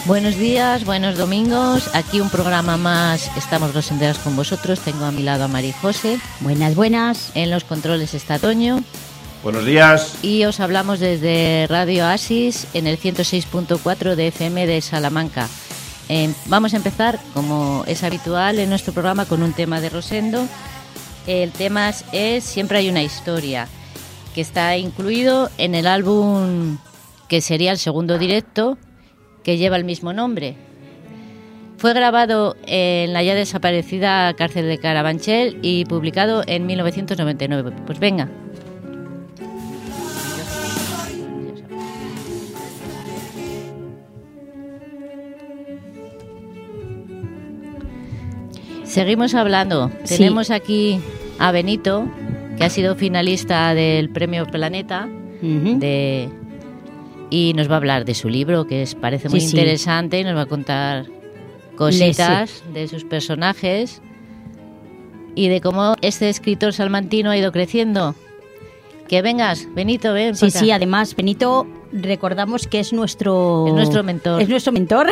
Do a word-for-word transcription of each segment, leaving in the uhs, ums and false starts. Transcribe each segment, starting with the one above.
Buenos días, buenos domingos. Aquí un programa más. Estamos rosenderas con vosotros. Tengo a mi lado a María José. Buenas, buenas. En los controles está Toño. Buenos días. Y os hablamos desde Radio Asis en el ciento seis punto cuatro de F M de Salamanca. Eh, vamos a empezar, como es habitual en nuestro programa, con un tema de Rosendo. El tema es Siempre hay una historia, que está incluido en el álbum que sería el segundo directo, que lleva el mismo nombre. Fue grabado en la ya desaparecida cárcel de Carabanchel y publicado en mil novecientos noventa y nueve. Pues venga. Seguimos hablando. Sí. Tenemos aquí a Benito, que ha sido finalista del Premio Planeta, uh-huh. de... y nos va a hablar de su libro, que es, parece muy sí, interesante, sí. y nos va a contar cositas sí. de sus personajes y de cómo este escritor salmantino ha ido creciendo. Que vengas, Benito, ven. Sí, sí, además, Benito, recordamos que es nuestro... Es nuestro mentor. Es nuestro mentor.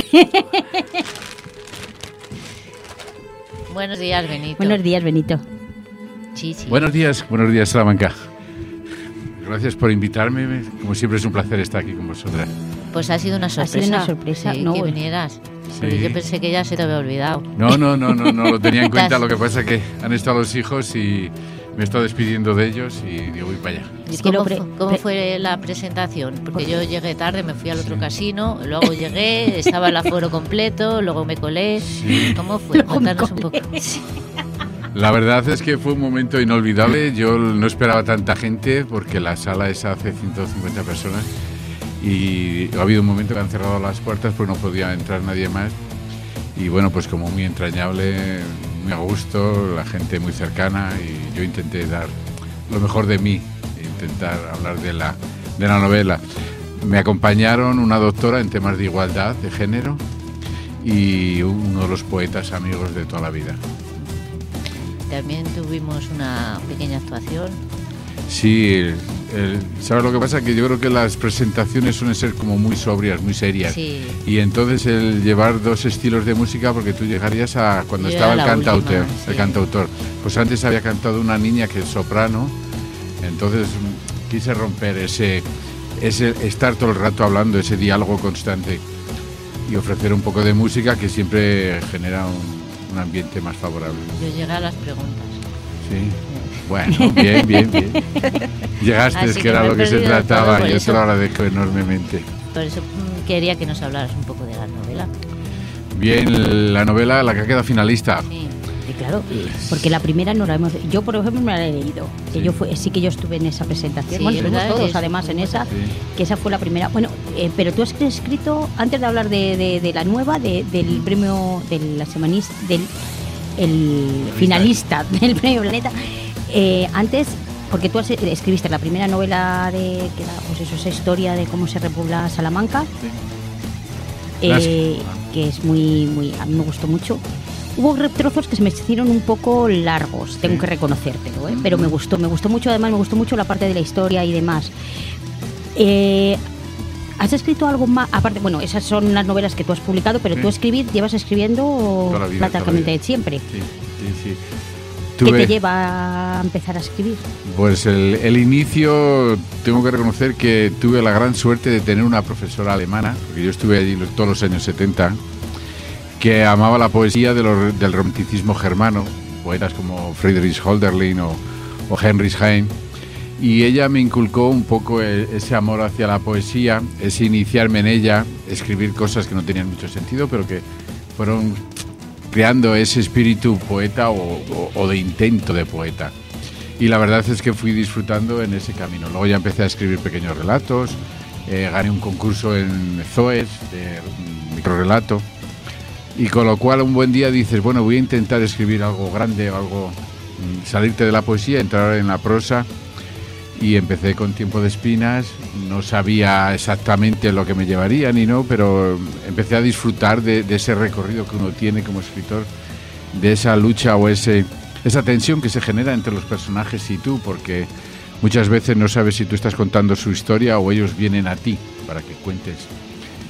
Buenos días, Benito. Buenos días, Benito. Sí, sí. Buenos días, buenos días, Salamanca. Gracias por invitarme. Como siempre es un placer estar aquí con vosotras. Pues ha sido una sorpresa. Ha sido una sorpresa, sí, no, que bueno. vinieras. Sí. Yo pensé que ya se te había olvidado. No, no, no, no, no lo tenía en cuenta. Lo que pasa es que han estado los hijos y me he estado despidiendo de ellos y digo, voy para allá. ¿Y cómo, pre- ¿Cómo pre- fue la presentación? Porque yo llegué tarde, me fui al otro sí. casino, luego llegué, estaba el aforo completo, luego me colé. Sí. ¿Cómo fue? Contarnos un poco. Sí. La verdad es que fue un momento inolvidable. Yo no esperaba tanta gente porque la sala es hace ciento cincuenta personas y ha habido un momento que han cerrado las puertas porque no podía entrar nadie más. Y bueno, pues como muy entrañable, muy a gusto, la gente muy cercana y yo intenté dar lo mejor de mí, intentar hablar de la, de la novela. Me acompañaron una doctora en temas de igualdad de género y uno de los poetas amigos de toda la vida. También tuvimos una pequeña actuación. Sí, el, el, ¿sabes lo que pasa? Que yo creo que las presentaciones suelen ser como muy sobrias, muy serias. Sí. Y entonces el llevar dos estilos de música, porque tú llegarías a cuando yo estaba el cantautor, última, sí. el cantautor. Pues antes había cantado una niña que es soprano, entonces quise romper ese, ese estar todo el rato hablando, ese diálogo constante y ofrecer un poco de música que siempre genera un un ambiente más favorable. Yo llegué a las preguntas. Sí. Bueno, bien, bien, bien. Llegaste, es que, que era lo que se trataba. Yo eso, te lo agradezco enormemente. Por eso quería que nos hablaras un poco de la novela. Bien, la novela, la que ha quedado finalista. Sí. Sí, claro, porque la primera no la hemos... Yo, por ejemplo, me la he leído. Que sí. Yo fue, sí que yo estuve en esa presentación. Sí, bueno, estuvimos todos, es, además, en esa. Sí. Que esa fue la primera. Bueno, eh, pero tú has escrito, antes de hablar de, de, de la nueva, de, del premio, de la semanista, del el finalista del Premio Planeta, eh, antes... Porque tú has, escribiste la primera novela de... que era, pues eso, esa historia de cómo se repobla Salamanca. Sí. Eh, que es muy, muy... A mí me gustó mucho. Hubo trozos que se me hicieron un poco largos, tengo sí. que reconocértelo, ¿eh? Pero me gustó, me gustó mucho, además me gustó mucho la parte de la historia y demás. Eh, ¿Has escrito algo más? Aparte, bueno, esas son las novelas que tú has publicado, pero sí. tú escribir, llevas escribiendo prácticamente siempre. Sí, sí, sí. ¿Qué Tuve, te lleva a empezar a escribir? Pues el, el inicio, tengo que reconocer que tuve la gran suerte de tener una profesora alemana, porque yo estuve allí todos los años setenta, que amaba la poesía de los, del romanticismo germano, poetas como Friedrich Hölderlin o, o Heinrich Heine, y ella me inculcó un poco el, ese amor hacia la poesía, ese iniciarme en ella, escribir cosas que no tenían mucho sentido, pero que fueron creando ese espíritu poeta o, o, o de intento de poeta. Y la verdad es que fui disfrutando en ese camino. Luego ya empecé a escribir pequeños relatos, eh, gané un concurso en Zoes de microrrelato, y con lo cual un buen día dices, bueno, voy a intentar escribir algo grande, algo, salirte de la poesía, entrar en la prosa, y empecé con Tiempo de Espinas. No sabía exactamente lo que me llevaría ni no, pero empecé a disfrutar de, de ese recorrido que uno tiene como escritor, de esa lucha o ese, esa tensión que se genera entre los personajes y tú, porque muchas veces no sabes si tú estás contando su historia o ellos vienen a ti para que cuentes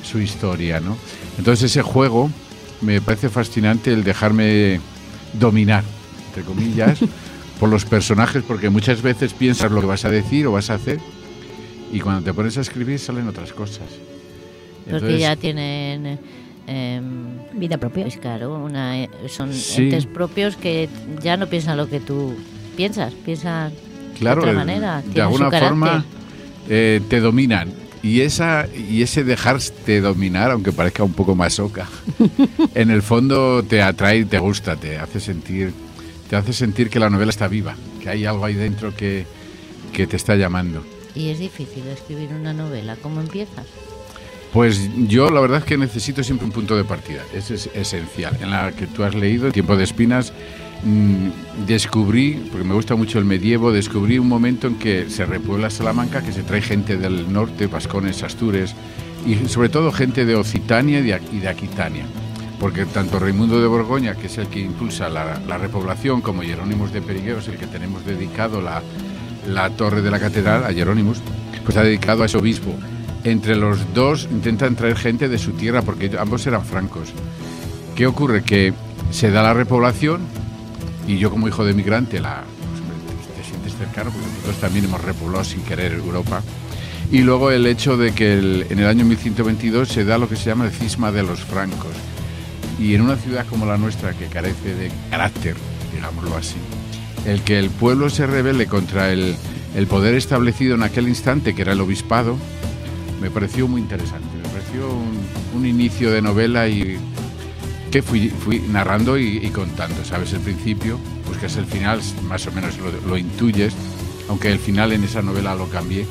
su historia, ¿no? Entonces ese juego me parece fascinante, el dejarme dominar, entre comillas, por los personajes, porque muchas veces piensas lo que vas a decir o vas a hacer y cuando te pones a escribir salen otras cosas. Porque Entonces, ya tienen eh, vida propia. Pues claro, una, son sí. entes propios que ya no piensan lo que tú piensas, piensan claro, de otra manera. De alguna forma eh, te dominan. Y esa y ese dejarte dominar, aunque parezca un poco masoca, en el fondo te atrae y te gusta, te hace sentir, te hace sentir que la novela está viva, que hay algo ahí dentro que, que te está llamando. ¿Y es difícil escribir una novela? ¿Cómo empiezas? Pues yo la verdad es que necesito siempre un punto de partida, ese es esencial. En la que tú has leído, Tiempo de espinas, mmm, descubrí, porque me gusta mucho el medievo, descubrí un momento en que se repuebla Salamanca, que se trae gente del norte, vascones, astures, y sobre todo gente de Occitania y de Aquitania. Porque tanto Raimundo de Borgoña, que es el que impulsa la, la repoblación, como Jerónimos de Perigueos, el que tenemos dedicado la, la torre de la catedral, a Jerónimos, pues ha dedicado a ese obispo. Entre los dos intentan traer gente de su tierra, porque ambos eran francos. ¿Qué ocurre? Que se da la repoblación, y yo como hijo de migrante la, pues, te sientes cercano, porque nosotros también hemos repoblado sin querer Europa. Y luego el hecho de que el, en el año mil ciento veintidós se da lo que se llama el cisma de los francos. Y en una ciudad como la nuestra, que carece de carácter, digámoslo así, el que el pueblo se rebele contra el, el poder establecido en aquel instante, que era el obispado, me pareció muy interesante. Me pareció un, un inicio de novela y que fui, fui narrando y, y contando, ¿sabes? El principio, pues que es el final, más o menos lo, lo intuyes, aunque el final en esa novela lo cambié.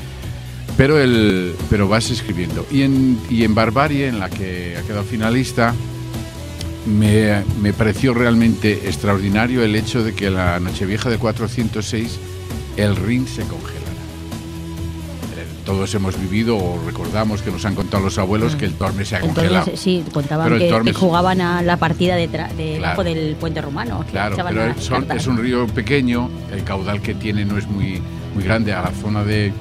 Pero, el, pero vas escribiendo. Y en, y en Barbarie, en la que ha quedado finalista, me, me pareció realmente extraordinario el hecho de que la Nochevieja de cuatrocientos seis el Rin se congelara. Eh, todos hemos vivido o recordamos que nos han contado los abuelos que el Tormes se ha Entonces, congelado. sí, contaban que, Tormes, que jugaban a la partida de tra- debajo claro, del puente romano. Claro, pero son, es un río pequeño, el caudal que tiene no es muy, muy grande. A la zona de,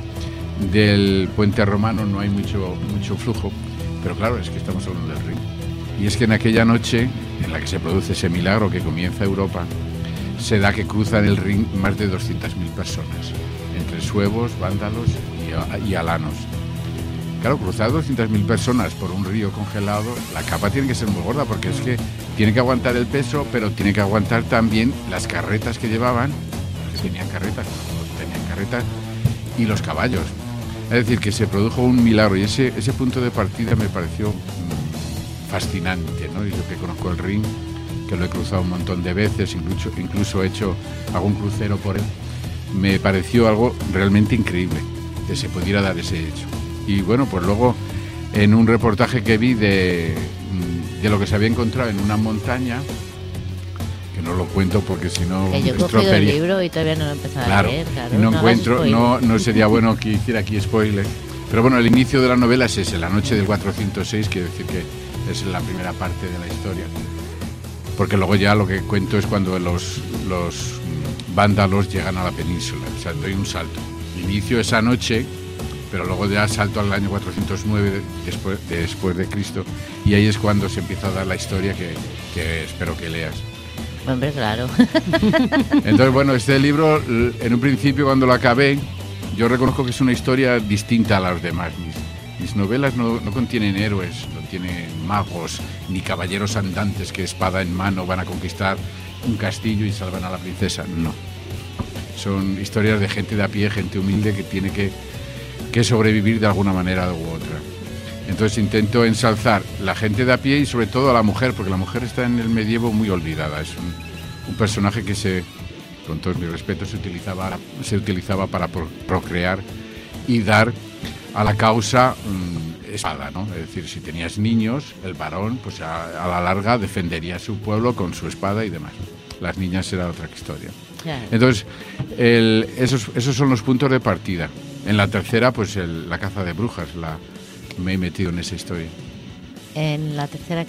del puente romano no hay mucho, mucho flujo, pero claro, es que estamos hablando del Rin. Y es que en aquella noche, en la que se produce ese milagro que comienza Europa, se da que cruzan el Rin más de doscientas mil personas, entre suevos, vándalos y, y alanos. Claro, cruzar doscientas mil personas por un río congelado, la capa tiene que ser muy gorda, porque es que tiene que aguantar el peso, pero tiene que aguantar también las carretas que llevaban, que tenían carretas, no tenían carretas, y los caballos. Es decir, que se produjo un milagro, y ese, ese punto de partida me pareció fascinante, ¿no? Y yo que conozco el Rin, que lo he cruzado un montón de veces, incluso, incluso he hecho algún crucero por él, me pareció algo realmente increíble que se pudiera dar ese hecho. Y bueno, pues luego en un reportaje que vi de, de lo que se había encontrado en una montaña, que no lo cuento porque si no... Que yo he cogido el libro y todavía no lo he empezado claro, a leer, claro. No, no encuentro, no, no sería bueno que hiciera aquí spoiler. Pero bueno, el inicio de la novela es ese, la noche del cuatrocientos seis, quiere decir que es la primera parte de la historia. Porque luego ya lo que cuento es cuando los, los vándalos llegan a la península. O sea, doy un salto. Inicio esa noche, pero luego ya salto al año cuatrocientos nueve después, después de Cristo. Y ahí es cuando se empieza a dar la historia que, que espero que leas. Hombre, claro. Entonces, bueno, este libro, en un principio cuando lo acabé, yo reconozco que es una historia distinta a las demás. Mis, mis novelas no, no contienen héroes, no tienen magos, ni caballeros andantes que espada en mano van a conquistar un castillo y salvan a la princesa. No. Son historias de gente de a pie, gente humilde que tiene que, que sobrevivir de alguna manera u otra. Entonces intento ensalzar la gente de a pie y sobre todo a la mujer, porque la mujer está en el medievo muy olvidada. Es un, un personaje que se, con todos mis respetos, se utilizaba, se utilizaba para pro, procrear y dar a la causa mmm, espada, ¿no? Es decir, si tenías niños, el varón, pues a, a la larga defendería a su pueblo con su espada y demás. Las niñas era otra historia. Claro. Entonces, el, esos, esos son los puntos de partida. En la tercera, pues el, la caza de brujas, la... me he metido en esa historia. ¿En la tercera qué?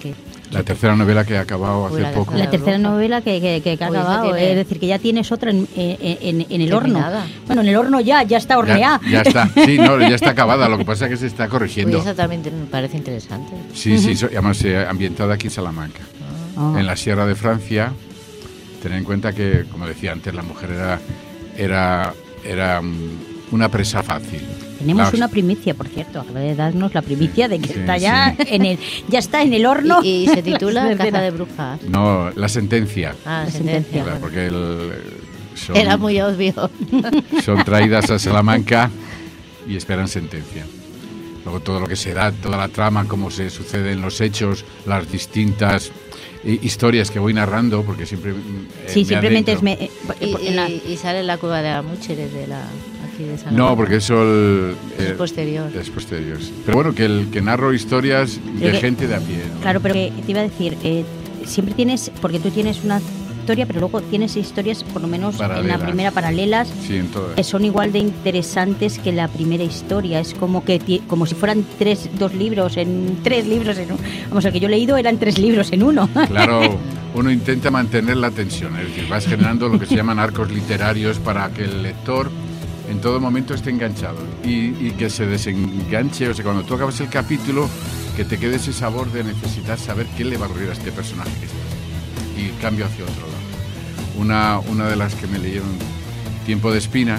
La tercera novela que ha acabado hace Uy, la poco. La tercera novela que, que, que ha Uy, esa acabado, tiene- es decir, que ya tienes otra en, en, en- en el horno. Terminada. Bueno, en el horno ya, ya está horneada. Ya, ya está, sí, no, ya está acabada, lo que pasa es que se está Uy, corrigiendo. esa también te- me parece interesante. Sí, sí, so- además eh, ambientada aquí en Salamanca, Ah. en la Sierra de Francia. Tener en cuenta que, como decía antes, la mujer era, era, era mm, una presa fácil. Tenemos La- una primicia, por cierto, acaba de darnos la primicia de que Sí, está ya sí. en el, ya está en el horno. Y, y se titula La Caza de Brujas. No, la sentencia. Ah, La sentencia. Claro, bueno. porque el, son, Era muy obvio. son traídas a Salamanca y esperan sentencia. Luego todo lo que se da, toda la trama, cómo se suceden los hechos, las distintas eh, historias que voy narrando, porque siempre... eh, Sí, me simplemente es... adentro. Me, eh, Y, en la- y- y sale la cueva de las mujeres de la aquí de Salamanca. No, porque eso el, Es eh, posterior. es posterior. sí. Pero bueno, que, el, que narro historias de que- gente de a pie. ¿no? Claro, pero que te iba a decir, eh, siempre tienes, porque tú tienes una historia, pero luego tienes historias, por lo menos en Paralelas. la primera, paralelas, Sí, en todas. que son igual de interesantes que la primera historia. Es como que ti- como si fueran tres, dos libros en tres libros en uno. Vamos, el que yo he leído eran tres libros en uno. Claro, uno intenta mantener la tensión, es decir, vas generando lo que se llaman arcos literarios para que el lector en todo momento esté enganchado y, y que se desenganche, o sea, cuando tú acabas el capítulo, que te quede ese sabor de necesitar saber qué le va a ocurrir a este personaje que está. Y cambio hacia otro lado. Una, una de las que me leyeron, Tiempo de espinas,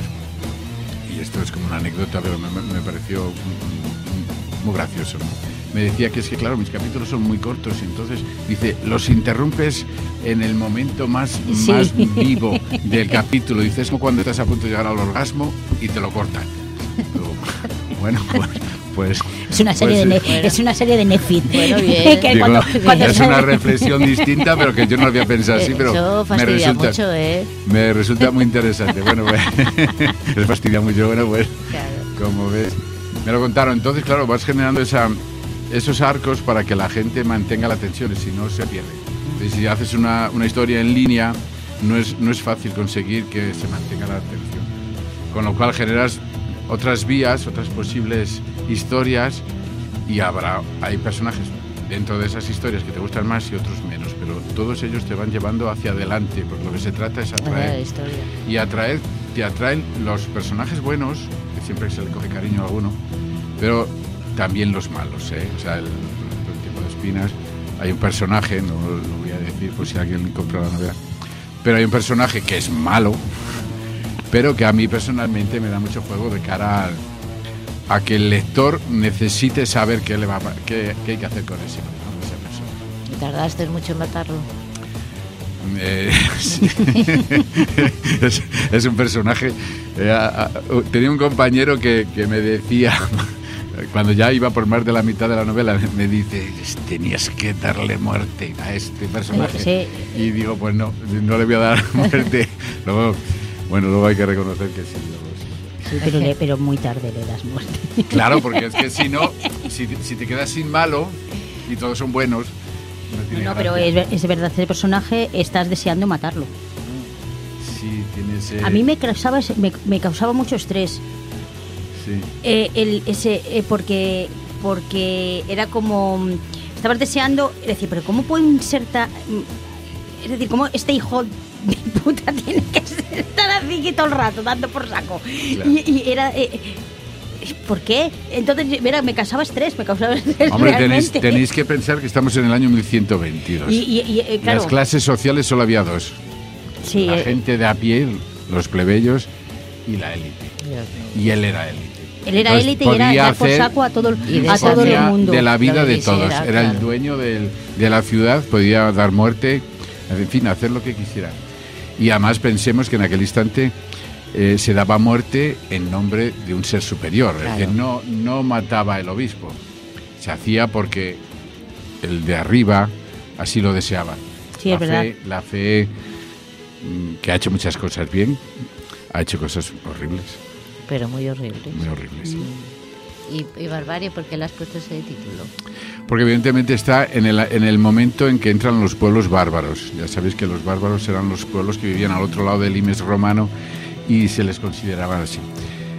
y esto es como una anécdota, pero me, me pareció mm, mm, muy gracioso, ¿no? Me decía que es que, claro, mis capítulos son muy cortos, y entonces, dice, los interrumpes en el momento más, Sí. más vivo del capítulo. Dice, es como cuando estás a punto de llegar al orgasmo y te lo cortan. Digo, bueno, pues... pues Es una serie pues, de eh, ne- es una serie de Netflix. Bueno, bien. Que digo, cuando- cuando es sale- una reflexión distinta, pero que yo no lo había pensado así, pero Eso me fastidia resulta, mucho, ¿eh? me resulta muy interesante. Bueno, pues, les fastidia mucho, bueno, pues, Claro. como ves, me lo contaron. Entonces, claro, vas generando esa, esos arcos para que la gente mantenga la atención, y si no, se pierde. Y si haces una, una historia en línea, no es, no es fácil conseguir que se mantenga la atención. Con lo cual generas otras vías, otras posibles historias, y habrá, hay personajes dentro de esas historias que te gustan más y otros menos, pero todos ellos te van llevando hacia adelante, porque lo que se trata es Esa es la atraer. historia. Y atraer, te atraen los personajes buenos, que siempre se le coge cariño a alguno, pero también los malos, ¿eh? O sea, el, el Tiempo de espinas, hay un personaje, no lo voy a decir por si alguien compra la novela, pero hay un personaje que es malo, pero que a mí personalmente me da mucho juego de cara a, a que el lector necesite saber qué, le va, a- qué, qué hay que hacer con ese, con esa persona. Y tardaste mucho en matarlo. Eh, sí. es, es un personaje. eh, a- a- tenía un compañero que, que me decía, cuando ya iba por más de la mitad de la novela, me dice, tenías que darle muerte a este personaje. Sí. Y digo, pues no, no le voy a dar muerte. Luego, bueno, luego hay que reconocer que sí. luego sí. Sí, pero, le- pero muy tarde le das muerte. Claro, porque es que si no, si, si te quedas sin malo y todos son buenos, no tiene No, pero gracia. es, ver- es verdad, ese personaje estás deseando matarlo. Sí, tienes, eh, A mí me causaba, ese- me, me causaba mucho estrés. sí. Eh, el, ese, eh, porque, porque era como... mm, Estabas deseando... Es decir, pero ¿cómo pueden ser tan... mm, Es decir, ¿cómo este hijo de puta tiene que ser tan así que todo el rato, dando por saco? Claro. Y, y era... eh, eh, ¿Por qué? Entonces, mira, me causaba estrés, me causaba estrés Hombre, tenéis, realmente. tenéis que pensar que estamos en el año mil ciento veintidós. Y, y- y, eh, claro, Las clases sociales solo había dos. sí, la eh, gente de a pie, los plebeyos, y la élite. Y él era élite. él era Entonces, élite y era podía dar por hacer- saco a todo, Y a todo el hacía mundo. de la vida Lo que de todos. quisiera, Era el claro. dueño del- de la ciudad, podía dar muerte, en fin, hacer lo que quisiera. Y además pensemos que en aquel instante eh, se daba muerte en nombre de un ser superior. Claro. Es decir, no, no mataba el obispo. Se hacía porque el de arriba así lo deseaba. Sí, la es verdad. fe, la fe mm, que ha hecho muchas cosas bien, ha hecho cosas horribles, Pero muy horrible. muy horribles. Y, y barbarie, ¿por qué le has puesto ese título? Porque evidentemente está en el, en el momento en que entran los pueblos bárbaros. Ya sabéis que los bárbaros eran los pueblos que vivían al otro lado del limes romano y se les consideraban así.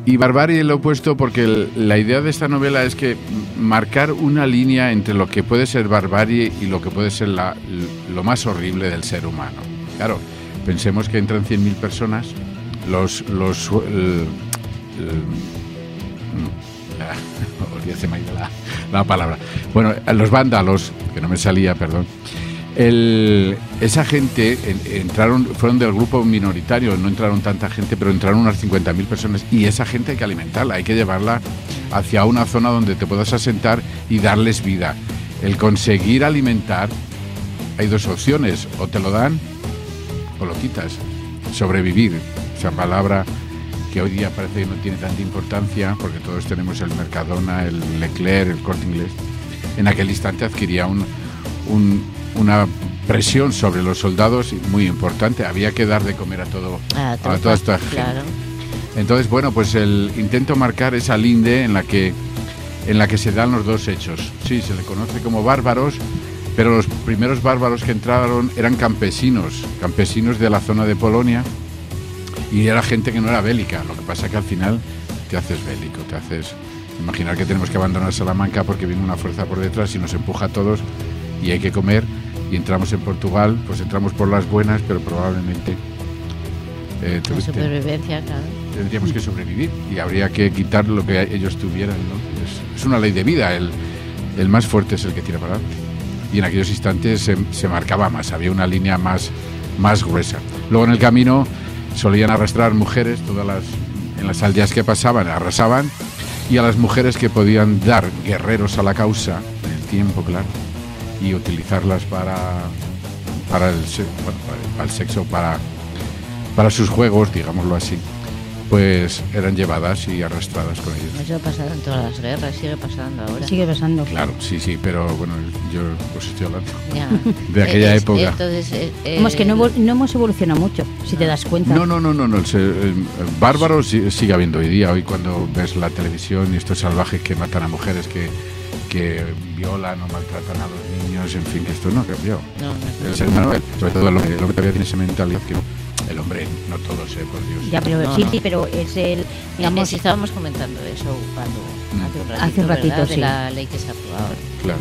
Y barbarie lo he puesto porque el, la idea de esta novela es que marcar una línea entre lo que puede ser barbarie y lo que puede ser la, lo más horrible del ser humano. Claro, pensemos que entran cien mil personas, los... los el, el, ya se me ha ido la, la palabra. Bueno, los vándalos, que no me salía, perdón. El, esa gente en, entraron, fueron del grupo minoritario, no entraron tanta gente, pero entraron unas cincuenta mil personas y esa gente hay que alimentarla, hay que llevarla hacia una zona donde te puedas asentar y darles vida. El conseguir alimentar, hay dos opciones, o te lo dan o lo quitas. Sobrevivir, esa palabra que hoy día parece que no tiene tanta importancia porque todos tenemos el Mercadona, el Leclerc, el Corte Inglés. En aquel instante adquiría un, un, una presión sobre los soldados muy importante. Había que dar de comer a todo a, a toda esta gente. Claro. Entonces, bueno, pues el intento marcar esa linde en la que en la que se dan los dos hechos. Sí, se le conoce como bárbaros, pero los primeros bárbaros que entraron eran campesinos, campesinos de la zona de Polonia. Y era gente que no era bélica, lo que pasa que al final te haces bélico, te haces... Imaginar que tenemos que abandonar Salamanca porque viene una fuerza por detrás y nos empuja a todos y hay que comer y entramos en Portugal, pues entramos por las buenas, pero probablemente... Eh, La supervivencia, claro. Tendríamos que sobrevivir y habría que quitar lo que ellos tuvieran, ¿no? Es, es una ley de vida, el, el más fuerte es el que tira para adelante. Y en aquellos instantes se, se marcaba más, había una línea más, más gruesa. Luego en el camino... solían arrastrar mujeres, todas las en las aldeas que pasaban, arrasaban, y a las mujeres que podían dar guerreros a la causa, en el tiempo, claro, y utilizarlas para para el, bueno, para el sexo, para, para sus juegos, digámoslo así, pues eran llevadas y arrastradas con ellos. Eso ha pasado en todas las guerras, sigue pasando ahora. Sigue pasando. Claro, sí, sí, pero bueno, yo os estoy hablando ya. de aquella es, época. Entonces, eh, eh, Vamos, que no, no hemos evolucionado mucho, si te das cuenta. No, no, no, no, no. El, el, el bárbaro sí, sigue habiendo hoy día. Hoy cuando ves la televisión y estos salvajes que matan a mujeres, que, que violan o maltratan a los niños, en fin, que esto no ha cambiado. No, no, el ser humano, sobre todo el hombre, el hombre todavía tiene esa mentalidad que no. El hombre, no todos, eh, por Dios. Ya, pero no, sí, no. sí, pero es el... Digamos, si estábamos comentando eso cuando Mm. hace un ratito, Hace un ratito, ¿verdad? sí. De la ley que se ha aprobado. Claro.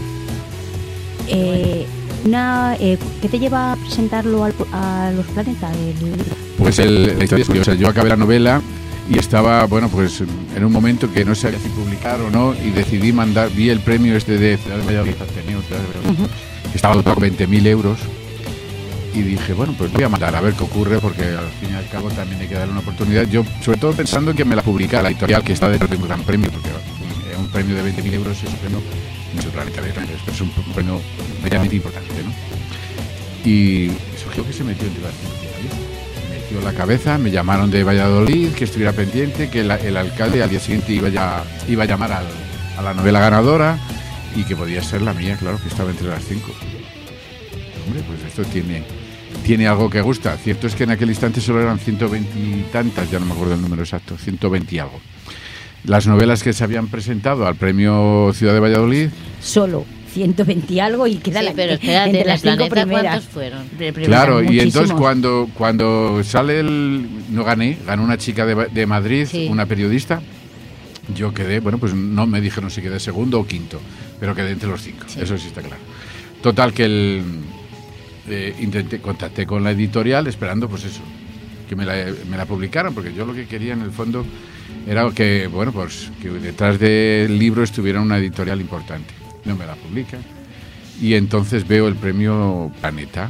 Eh, una, eh, ¿Qué te lleva a presentarlo al, a los planetas? El... Pues el, la historia es curiosa. Yo acabé la novela y estaba, bueno, pues en un momento que no sabía si publicar o no y decidí mandar, vi el premio este de Ciudad de Valladolid, Ateneo, Ciudad de Valladolid, uh-huh. que estaba dotado con veinte mil euros. Y dije, bueno, pues voy a mandar a ver qué ocurre, porque al fin y al cabo también hay que darle una oportunidad. Yo, sobre todo pensando en que me la publicara la editorial que está detrás de un gran premio, porque un, un premio de veinte mil euros es un premio, no es un planeta de grandes, pero es un, un premio medianamente importante, ¿no? Y surgió que se metió entre las cinco. Metió la cabeza, me llamaron de Valladolid, que estuviera pendiente, que la, el alcalde al día siguiente iba, ya, iba a llamar al, a la novela ganadora y que podía ser la mía, claro, que estaba entre las cinco. Hombre, pues esto tiene... tiene algo que gusta. Cierto es que en aquel instante solo eran ciento veinte y tantas, ya no me acuerdo el número exacto, ciento veinte y algo. Las novelas que se habían presentado al premio Ciudad de Valladolid... Solo ciento veinte y algo y queda sí, la, pero espérate, entre las cinco planeta, primeras. ¿cuántos fueron? Claro, y muchísimos. entonces cuando, cuando sale el... No gané, ganó una chica de, de Madrid, sí. Una periodista. Yo quedé, bueno, pues no me dijeron si quedé segundo o quinto, pero quedé entre los cinco, sí. Eso sí está claro. Total, que el... Eh, intenté, contacté con la editorial esperando pues eso, que me la, me la publicaran, porque yo lo que quería en el fondo era que, bueno, pues que detrás del libro estuviera una editorial importante. No me la publican y entonces veo el premio Planeta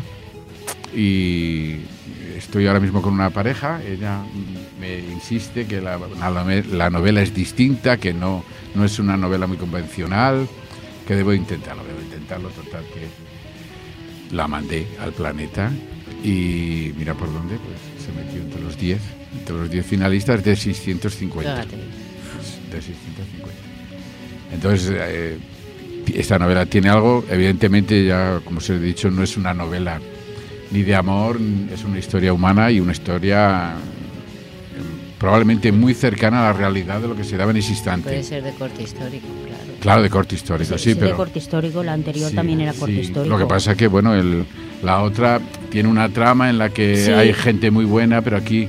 y estoy ahora mismo con una pareja. Ella me insiste que la, la, la novela es distinta, que no, no es una novela muy convencional, que debo intentarlo, debo intentarlo, total que la mandé al Planeta y mira por dónde, pues se metió entre los diez, entre los diez finalistas de seiscientos cincuenta. De seiscientos cincuenta. Entonces, eh, esta novela tiene algo, evidentemente, ya como os he dicho, no es una novela ni de amor, es una historia humana y una historia eh, probablemente muy cercana a la realidad de lo que se daba en ese instante. Puede ser de corte histórico, claro. Claro, de corte histórico, sí, sí, pero... de corte histórico, la anterior sí, también era corte sí. histórico. Lo que pasa es que, bueno, el, la otra tiene una trama en la que sí. hay gente muy buena, pero aquí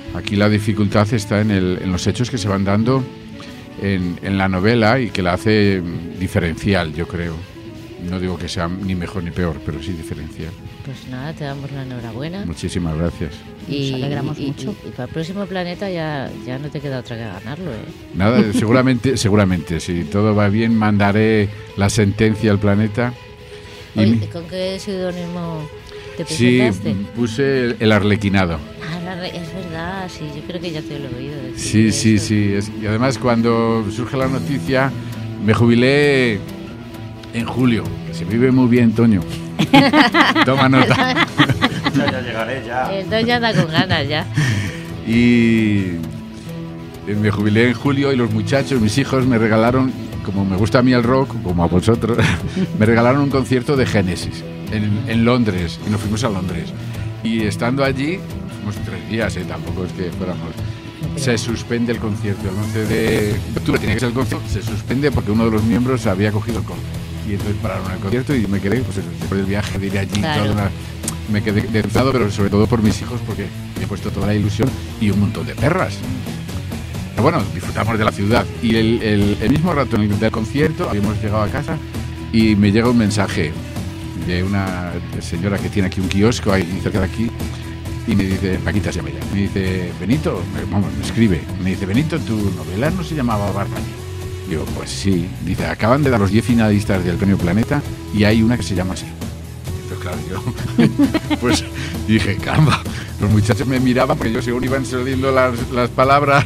Aquí la dificultad está en, el, en los hechos que se van dando en, en la novela y que la hace diferencial, yo creo. No digo que sea ni mejor ni peor, pero sí diferencial. Pues nada, te damos la enhorabuena. Muchísimas gracias. Y, Nos alegramos y, mucho. Y, y para el próximo Planeta ya, ya no te queda otra que ganarlo, ¿eh? Nada, seguramente, seguramente, si todo va bien, mandaré la sentencia al Planeta. Y Oye, mi- ¿con qué seudónimo te sí, presentaste? puse el, el arlequinado. Ah, la re- es verdad, sí, yo creo que ya te lo he oído decir. Sí, de sí, eso. sí. Es- y además cuando surge la noticia, me jubilé en julio. Que se vive muy bien, Toño. Toma nota. Ya, ya llegaré, ya. El don ya anda con ganas ya. Y me jubilé en julio y los muchachos, mis hijos, me regalaron, como me gusta a mí el rock, como a vosotros, me regalaron un concierto de Génesis en, en Londres. Y nos fuimos a Londres. Y estando allí, fuimos tres días, ¿eh? Tampoco es que fuéramos... Se suspende el concierto. El once de octubre tenía que ser el concierto. Se suspende porque uno de los miembros había cogido el COVID. Y entonces pararon el concierto y me quedé, pues eso, después del viaje de ir allí, Claro. toda una- me quedé decepcionado, pero sobre todo por mis hijos, porque me he puesto toda la ilusión y un montón de perras. Pero bueno, disfrutamos de la ciudad. Y el, el- el mismo rato en el del concierto, habíamos llegado a casa y me llega un mensaje de una señora que tiene aquí un kiosco ahí cerca de aquí. Y me dice, Paquita se llama ella, me dice, Benito, me, vamos, me escribe, me dice, Benito, ¿tu novela no se llamaba Bárbara? Digo, pues sí. Dice, acaban de dar los diez finalistas del Premio Planeta y hay una que se llama así. Entonces, claro, yo pues dije, caramba, los muchachos me miraban porque yo según iban saliendo las, las palabras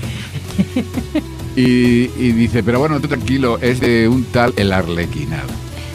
y, y dice, pero bueno, tú tranquilo, es de un tal El Arlequinado.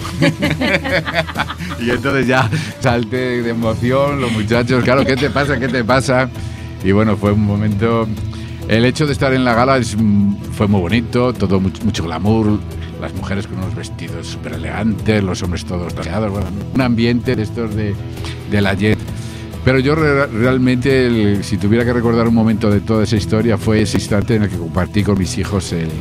Y entonces ya salté de emoción, los muchachos, claro, ¿qué te pasa? ¿Qué te pasa? Y bueno, fue un momento... El hecho de estar en la gala es, mm, fue muy bonito, todo mucho, mucho glamour, las mujeres con unos vestidos súper elegantes, los hombres todos trajeados, bueno, un ambiente de estos de, de la Jet. Pero yo re- realmente, el- si tuviera que recordar un momento de toda esa historia, fue ese instante en el que compartí con mis hijos el...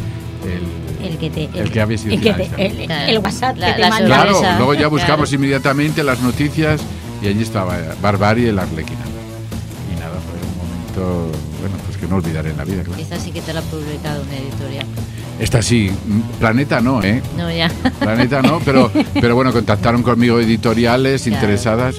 el El que te, El que había sido el, que te- finalista. el, el WhatsApp La- que te la manda. Claro, Esa, luego ya buscamos claro. inmediatamente las noticias y allí estaba Barbarie, el Arlequinado. Y nada, fue un momento, bueno, pues que no olvidaré en la vida, claro. Esta sí que te la ha publicado una editorial. Esta sí, Planeta no, ¿eh? No, ya. Planeta no, pero, pero bueno, contactaron conmigo editoriales Claro. interesadas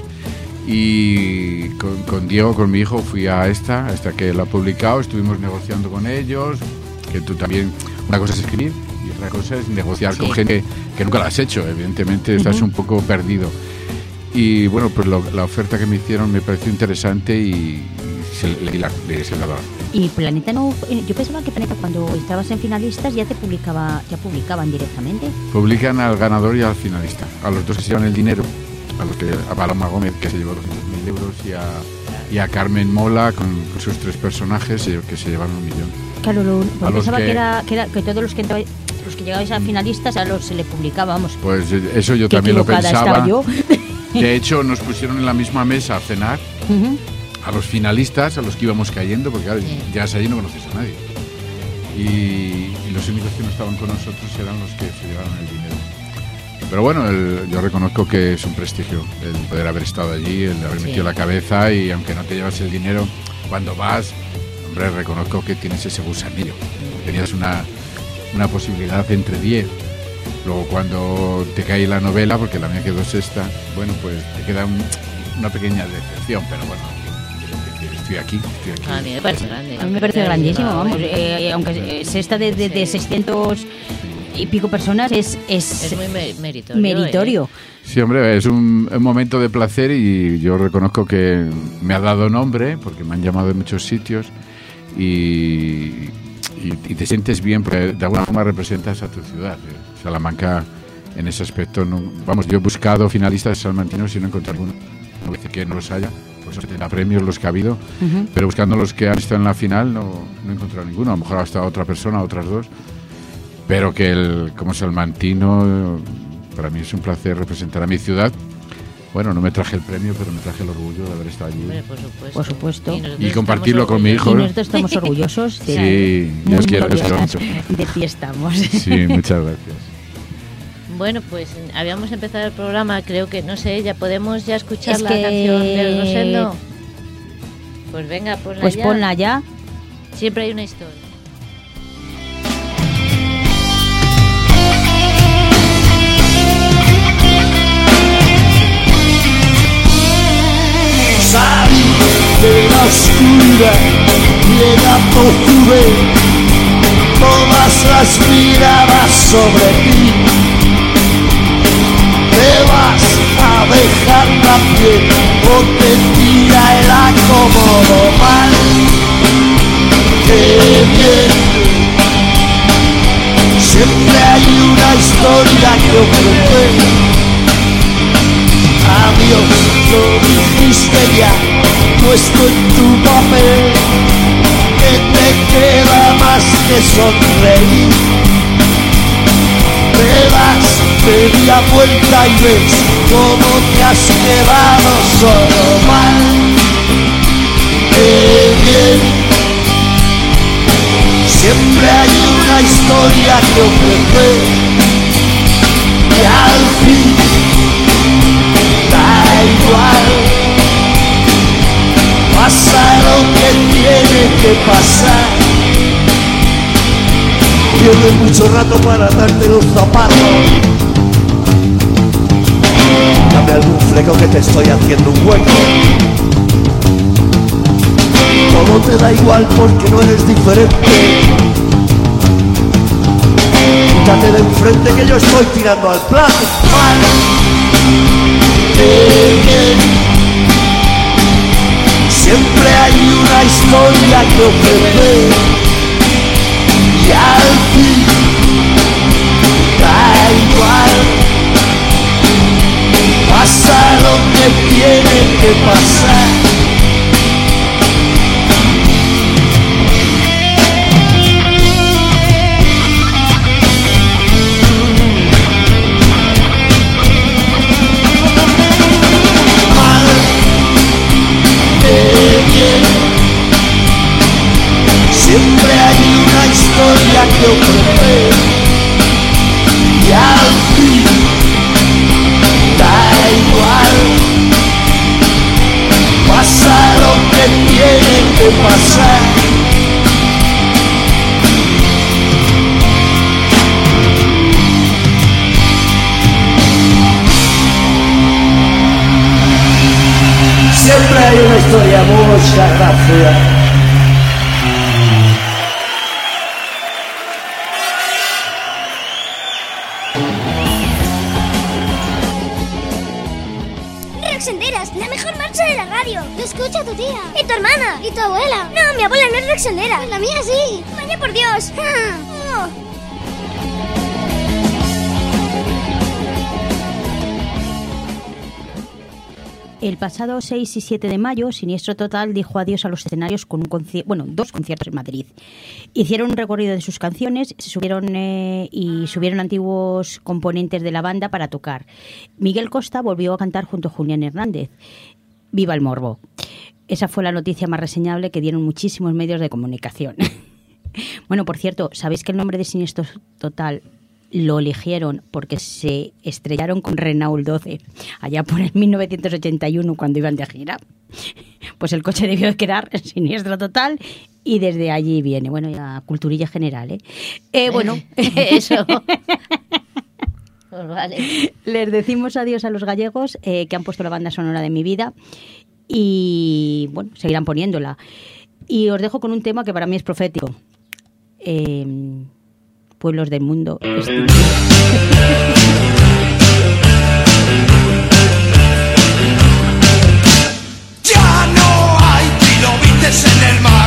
y con, con Diego, con mi hijo, fui a esta, a esta que lo ha publicado, estuvimos negociando con ellos, que tú también, una cosa es escribir y otra cosa es negociar Sí. con gente que nunca lo has hecho, evidentemente estás un poco perdido. Y bueno, pues lo- la oferta que me hicieron me pareció interesante y, y se, le, la, le, se la daba. Y Planeta no, yo pensaba que Planeta cuando estabas en finalistas ya te publicaba, ya publicaban directamente. Publican al ganador y al finalista, a los dos que se llevan el dinero, a los que a Paloma Gómez, que se llevó doscientos mil euros, y a, y a Carmen Mola, con, con sus tres personajes, eh, que se llevan un millón. Claro, lo, A yo los pensaba que... que- era, que era que todos los que entraba- los que llegabais a finalistas a los se le publicaba, vamos. Pues eh, eso yo Qué también lo equivocada pensaba. estaba yo. De hecho, nos pusieron en la misma mesa a cenar Ujú. a los finalistas, a los que íbamos cayendo, porque claro, Sí. llegas allí y no conoces a nadie. Y, y los únicos que no estaban con nosotros eran los que se llevaron el dinero. Pero bueno, el- yo reconozco que es un prestigio el poder haber estado allí, el haber Sí. metido la cabeza, y aunque no te llevas el dinero, cuando vas, hombre, reconozco que tienes ese gusanillo. Tenías una, una posibilidad entre diez. Luego cuando te cae la novela, porque la mía quedó sexta, bueno, pues te queda un- una pequeña decepción, pero bueno, estoy aquí, estoy aquí. A mí me parece grande. A mí me parece grandísimo, vamos. Eh, aunque eh, sexta de, de, de Sí. seiscientos y pico personas es, es, Es muy me- meritorio. meritorio. Sí, hombre, es un, un momento de placer y yo reconozco que me ha dado nombre, porque me han llamado de muchos sitios y, y, y te sientes bien porque de alguna forma representas a tu ciudad. eh. Salamanca, en ese aspecto, no, vamos, yo he buscado finalistas salmantinos y no he encontrado alguno. No voy a decir que no los haya, pues setenta premios los que ha habido, Ujú. pero buscando los que han estado en la final no, no he encontrado ninguno. A lo mejor ha estado otra persona, otras dos, pero que el, como salmantino, para mí es un placer representar a mi ciudad. Bueno, no me traje el premio, pero me traje el orgullo de haber estado allí. Hombre, por supuesto. Por supuesto. nosotros Y compartirlo estamos con mi Y hijo. orgullosos. nosotros estamos orgullosos de, Sí, muy, os quiero, muy os quiero orgullosas. mucho. De ti estamos. Sí, muchas gracias. Bueno, pues habíamos empezado el programa, creo que, no sé, ya podemos ya escuchar Es la que- canción del Rosendo. Pues Pues venga, ponla Pues ya. ponla ya. Siempre hay una historia. Salí de la oscuridad, llegando tuve todas las miradas sobre ti. Te vas a dejar la piel o te tira el acomodo mal. ¡Qué bien! Siempre hay una historia que ofrecer. Adiós, lo dijiste ya, puesto en tu papel, que te queda más que sonreír. Te das media vuelta y ves cómo te has quedado solo mal. ¡Qué bien! Siempre hay una historia que ofrecer y al fin da igual, pasa lo que tiene que pasar. Pierde mucho rato para darte los zapatos. Dame algún fleco que te estoy haciendo un hueco. Todo te da igual porque no eres diferente. Quítate de enfrente que yo estoy tirando al plato. Mal. Bien. Siempre hay una historia que ofrecer y al fin da igual, pasa lo que tiene que pasar. Siempre hay una historia que ofrecer y al fin da igual, pasa lo que tiene que pasar. Siempre hay una historia, muchas gracias. La mejor marcha de la radio. Lo escucha tu tía. Y tu hermana. Y tu abuela. No, mi abuela no es roxendera. La mía sí. Vaya por Dios. Oh. El pasado seis y siete de mayo, Siniestro Total dijo adiós a los escenarios con un conci- bueno, dos conciertos en Madrid. Hicieron un recorrido de sus canciones, se subieron eh, y subieron antiguos componentes de la banda para tocar. Miguel Costa volvió a cantar junto a Julián Hernández. ¡Viva el morbo! Esa fue la noticia más reseñable que dieron muchísimos medios de comunicación. Bueno, por cierto, ¿sabéis que el nombre de Siniestro Total lo eligieron porque se estrellaron con Renault doce allá por el mil novecientos ochenta y uno cuando iban de gira? Pues el coche debió de quedar Siniestro Total y desde allí viene. Bueno, ya culturilla general, ¿eh? eh bueno, eso. Pues vale. Les decimos adiós a los gallegos eh, que han puesto la banda sonora de mi vida y, bueno, seguirán poniéndola. Y os dejo con un tema que para mí es profético. Eh, pueblos del mundo extinguidos. Ya no hay trilobites en el mar.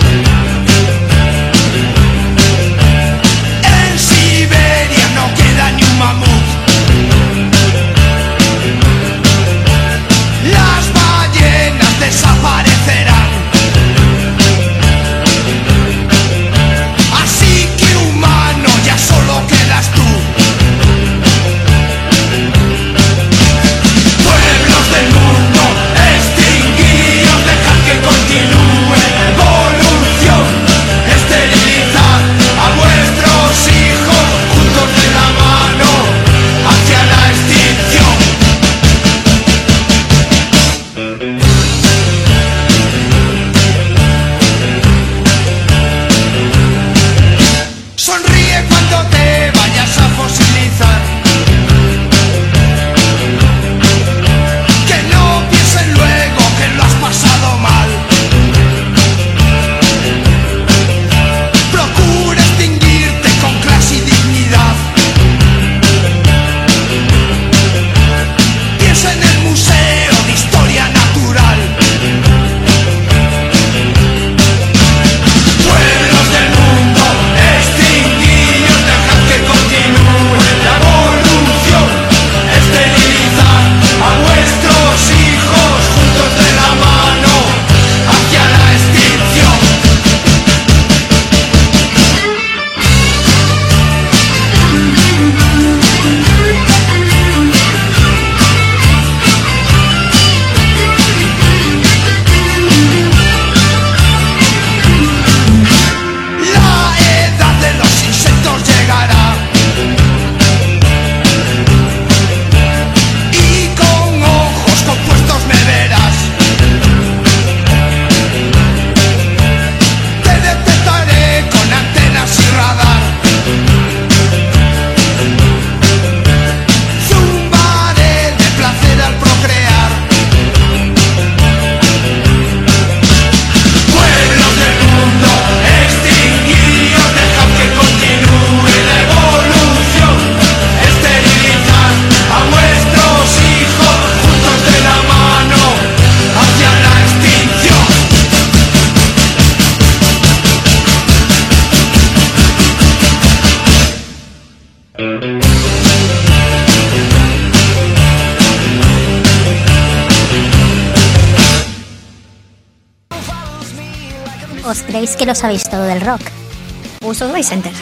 En Siberia no queda ni un mamut. Las ballenas desaparecerán. Así que humano ya solo quedas tú. ¿Os creéis que lo sabéis todo del rock? Pues os vais a enterar.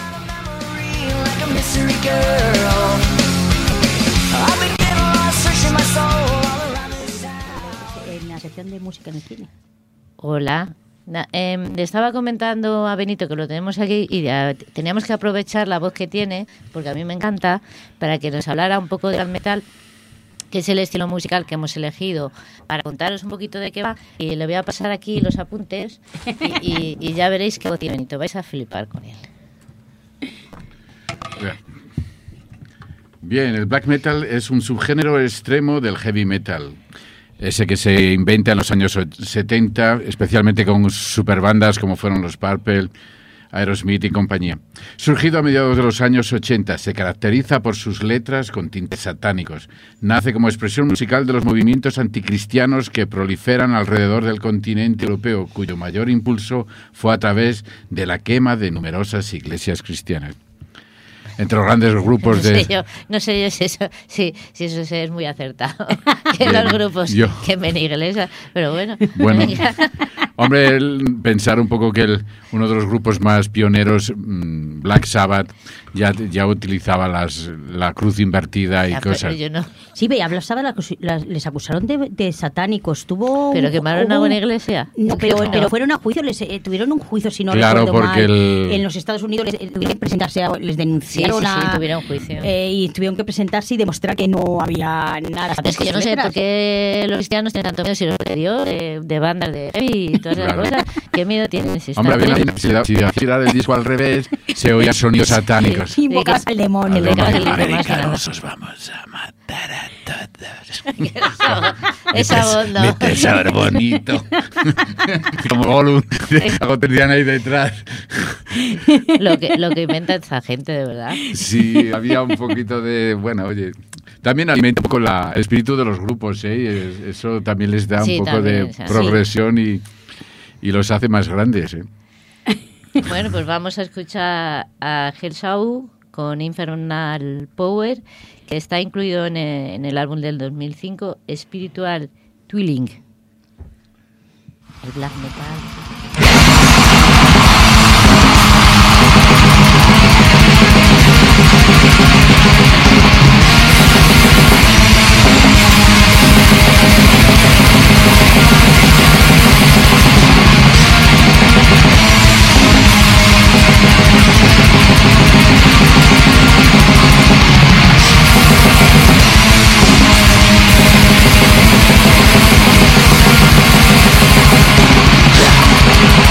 En la sección de música en el cine. Hola. Na- em, le estaba comentando a Benito que lo tenemos aquí y ya teníamos que aprovechar la voz que tiene, porque a mí me encanta, para que nos hablara un poco de black metal, que es el estilo musical que hemos elegido para contaros un poquito de qué va. Y le voy a pasar aquí los apuntes y, y- y ya veréis qué voz tiene Benito. Vais a flipar con él. Bien, el black metal es un subgénero extremo del heavy metal. Ese que se inventa en los años setenta, especialmente con superbandas como fueron los Purple, Aerosmith y compañía. Surgido a mediados de los años ochenta, se caracteriza por sus letras con tintes satánicos. Nace como expresión musical de los movimientos anticristianos que proliferan alrededor del continente europeo, cuyo mayor impulso fue a través de la quema de numerosas iglesias cristianas. Entre los grandes grupos No de... sé yo, no sé yo si eso, si, si eso es muy acertado. Que Bien, los grupos yo- que ven iglesia, pero bueno. Bueno, venga. hombre, el- pensar un poco que el- uno de los grupos más pioneros, mm, Black Sabbath, ya, ya utilizaba las, la cruz invertida y Ya, pero cosas. yo no. Sí, ve, hablaba, la, la- les acusaron de, de satánicos. Tuvo ¿Pero un- quemaron hubo- a una iglesia? No, pero, No. pero fueron a juicio, les eh, tuvieron un juicio, si no Claro, recuerdo porque mal. el- En los Estados Unidos les, eh, tuvieron que presentarse, a- les Sí, denunciaron sí, sí, a- tuvieron juicio. eh, y tuvieron que presentarse y demostrar que no había nada. Es que yo no sé por qué los cristianos tienen tanto miedo si los de Dios, de, de bandas de heavy y todas esas Claro. cosas. ¿Qué miedo tienen? Si Hombre, están- había una- si, da- si girar el disco al revés, se oían sonidos satánicos. Invocabas al demonio. Al ¿verdad? demonio. demonio. Madre, Americanos, os vamos a matar a todos. Esa voz no. Vete a saber bonito. Como Gollum, algo tendrían ahí detrás. Lo que, lo que inventa esta gente, de verdad. Sí, había un poquito de... Bueno, oye, también alimenta un poco la, el espíritu de los grupos, ¿eh? Es- Eso también les da Sí, un poco también, de o sea, progresión y, y los hace más grandes, ¿eh? Bueno, pues vamos a escuchar a Hellshow con Infernal Power, que está incluido en el, en el álbum del dos mil cinco, Spiritual Twilling. El black metal. Yeah.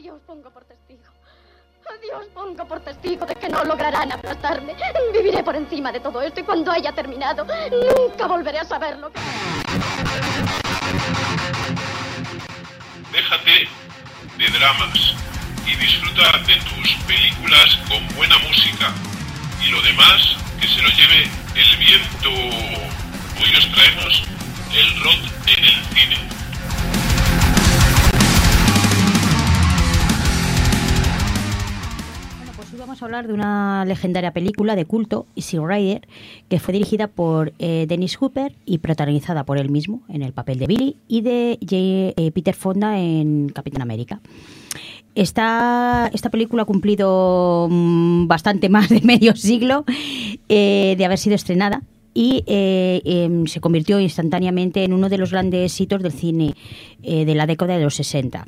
Dios pongo por testigo. A Dios pongo por testigo de que no lograrán aplastarme. Viviré por encima de todo esto y cuando haya terminado, nunca volveré a saberlo. Déjate de dramas y disfruta de tus películas con buena música. Y lo demás, que se lo lleve el viento. Hoy os traemos el rock en el cine. Vamos a hablar de una legendaria película de culto, Easy Rider, que fue dirigida por eh, Dennis Hopper y protagonizada por él mismo en el papel de Billy y de J, eh, Peter Fonda en Capitán América. Esta, esta película ha cumplido mmm, bastante más de medio siglo eh, de haber sido estrenada y eh, eh, se convirtió instantáneamente en uno de los grandes hitos del cine eh, de la década de los sesenta.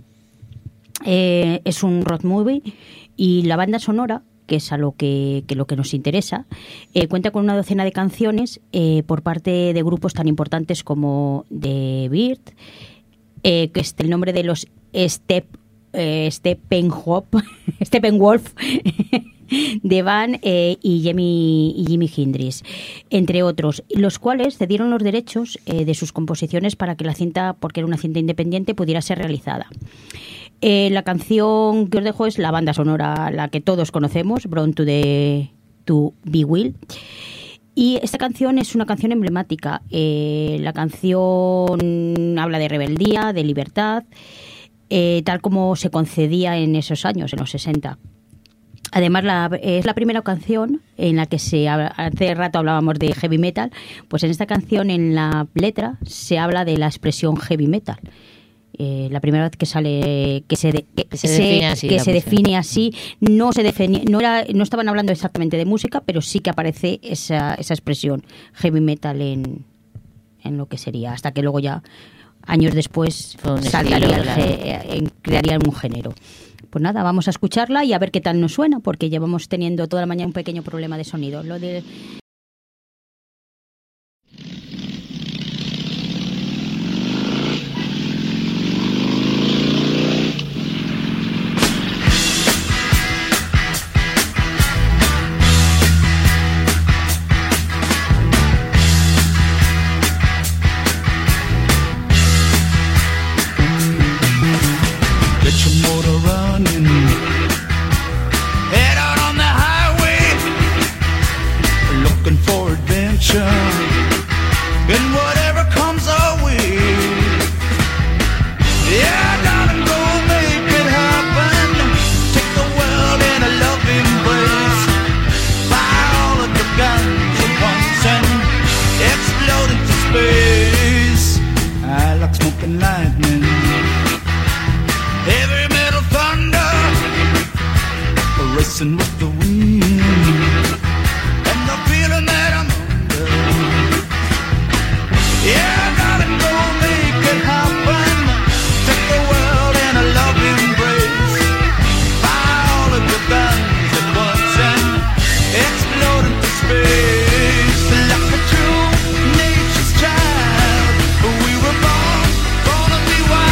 Eh, es un road movie y la banda sonora, que es a lo que, que lo que nos interesa, eh, cuenta con una docena de canciones eh, por parte de grupos tan importantes como The Beard, eh, que es el nombre de los Step, eh, Steppenwolf, Steppenwolf de Van eh, y, Jimi, y Jimi Hendrix, entre otros, los cuales cedieron los derechos eh, de sus composiciones para que la cinta, porque era una cinta independiente, pudiera ser realizada. Eh, la canción que os dejo es la banda sonora, la que todos conocemos, Born to, the, to Be Wild. Y esta canción es una canción emblemática. Eh, la canción habla de rebeldía, de libertad, eh, tal como se concedía en esos años, en los sesenta. Además, la, es la primera canción en la que se hace rato hablábamos de heavy metal, pues en esta canción, en la letra, se habla de la expresión heavy metal. Eh, la primera vez que sale que se, de, que, que se, se define así, que se define así no se define, no era no estaban hablando exactamente de música, pero sí que aparece esa, esa expresión heavy metal en, en lo que sería, hasta que luego ya años después saltaría, claro. eh, crearían un género. Pues nada, vamos a escucharla y a ver qué tal nos suena, porque llevamos teniendo toda la mañana un pequeño problema de sonido. Lo de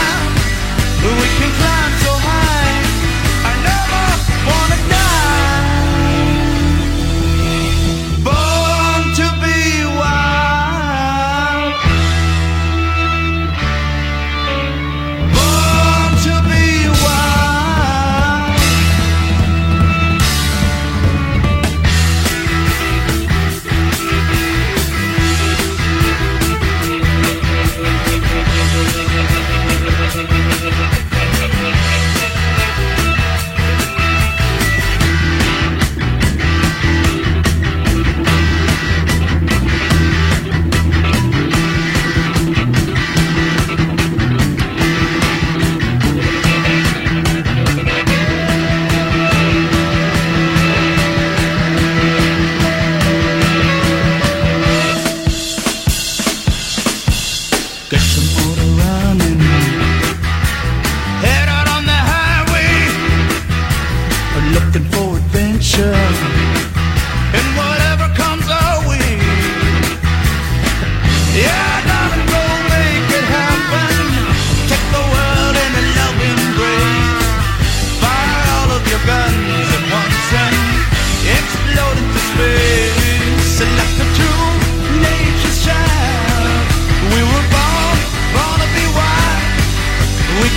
We can climb so high. I never wanna die.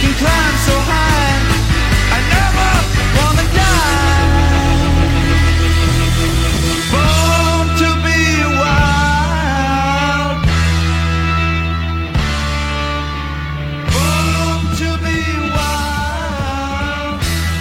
can climb so high. I never wanna die. Born to be wild. Born to be wild.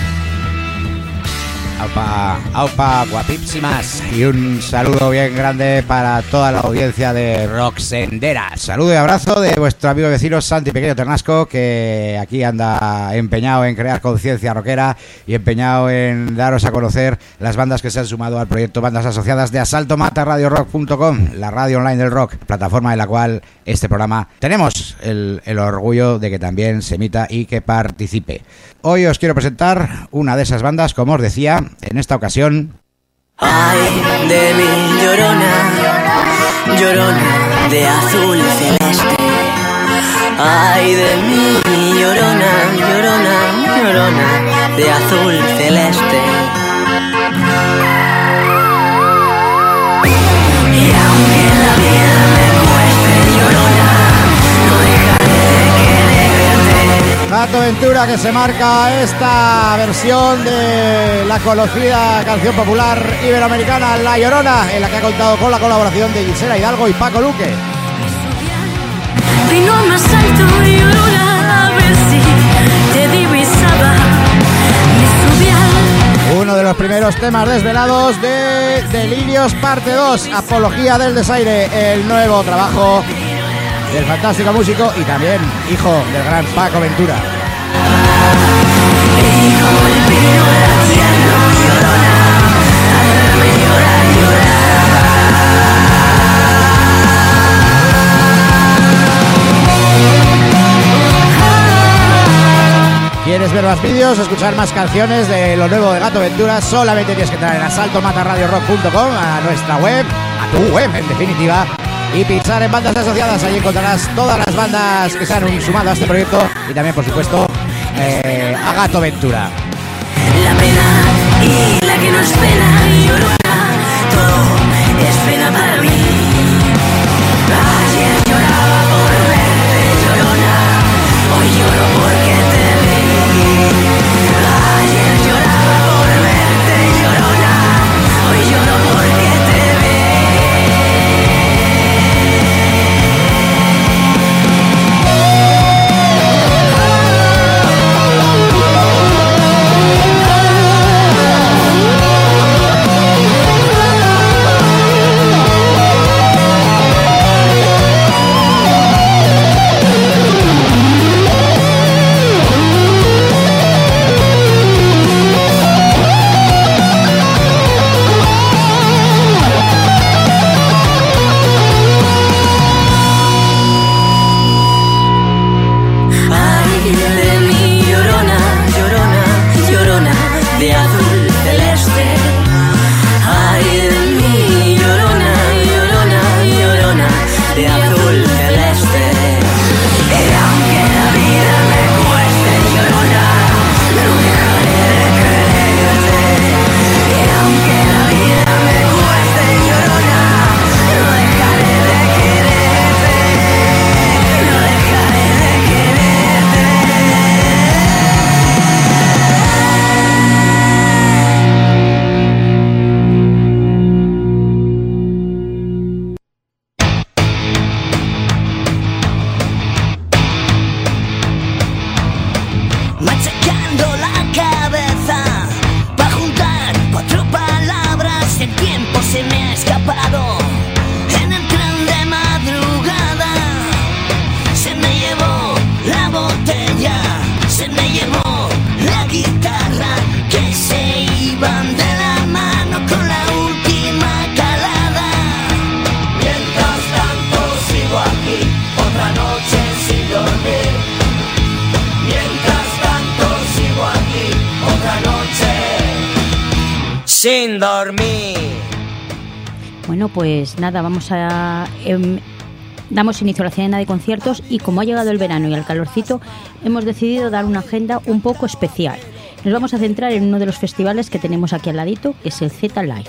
Aupa, aupa, guapísimas. Y un saludo bien grande para toda la audiencia de Rocksendera. Saludo y abrazo de vuestro amigo y vecino Santi Pequeño Ternasco, que aquí anda empeñado en crear conciencia rockera y empeñado en daros a conocer las bandas que se han sumado al proyecto Bandas Asociadas de Asalto Mata Radio Rock punto com, la radio online del rock, plataforma en la cual este programa tenemos el, el orgullo de que también se emita y que participe. Hoy os quiero presentar una de esas bandas, como os decía, en esta ocasión. Ay de mi llorona, llorona de azul celeste. Ay de mi llorona, llorona, llorona de azul celeste. Y aunque la vida me cueste, llorona, no dejaré de quererte. Gato Ventura, que se marca esta versión de la conocida canción popular iberoamericana La Llorona, en la que ha contado con la colaboración de Gisela Hidalgo y Paco Luque. Vino más alto y llorona, a ver si te divisaba mi subial. Uno de los primeros temas desvelados de Delirios parte dos, Apología del Desaire, el nuevo trabajo del fantástico músico y también hijo del gran Paco Ventura. ¿Quieres ver más vídeos, escuchar más canciones de lo nuevo de Gato Ventura? Solamente tienes que entrar en asalto mata radio rock punto com, a nuestra web, a tu web en definitiva, y pinchar en Bandas Asociadas. Allí encontrarás todas las bandas que se han sumado a este proyecto y también, por supuesto, eh, a Gato Ventura. La pena y la que no es pena, llorona, todo es pena para mí. Ayer lloraba por verte, llorona, hoy lloro porque te vi. Ayer lloraba por verte, llorona, hoy lloro porque te vi. sin dormir. Bueno, pues nada, vamos a... Eh, damos inicio a la cadena de conciertos y como ha llegado el verano y el calorcito, hemos decidido dar una agenda un poco especial. Nos vamos a centrar en uno de los festivales que tenemos aquí al ladito, que es el Z Live,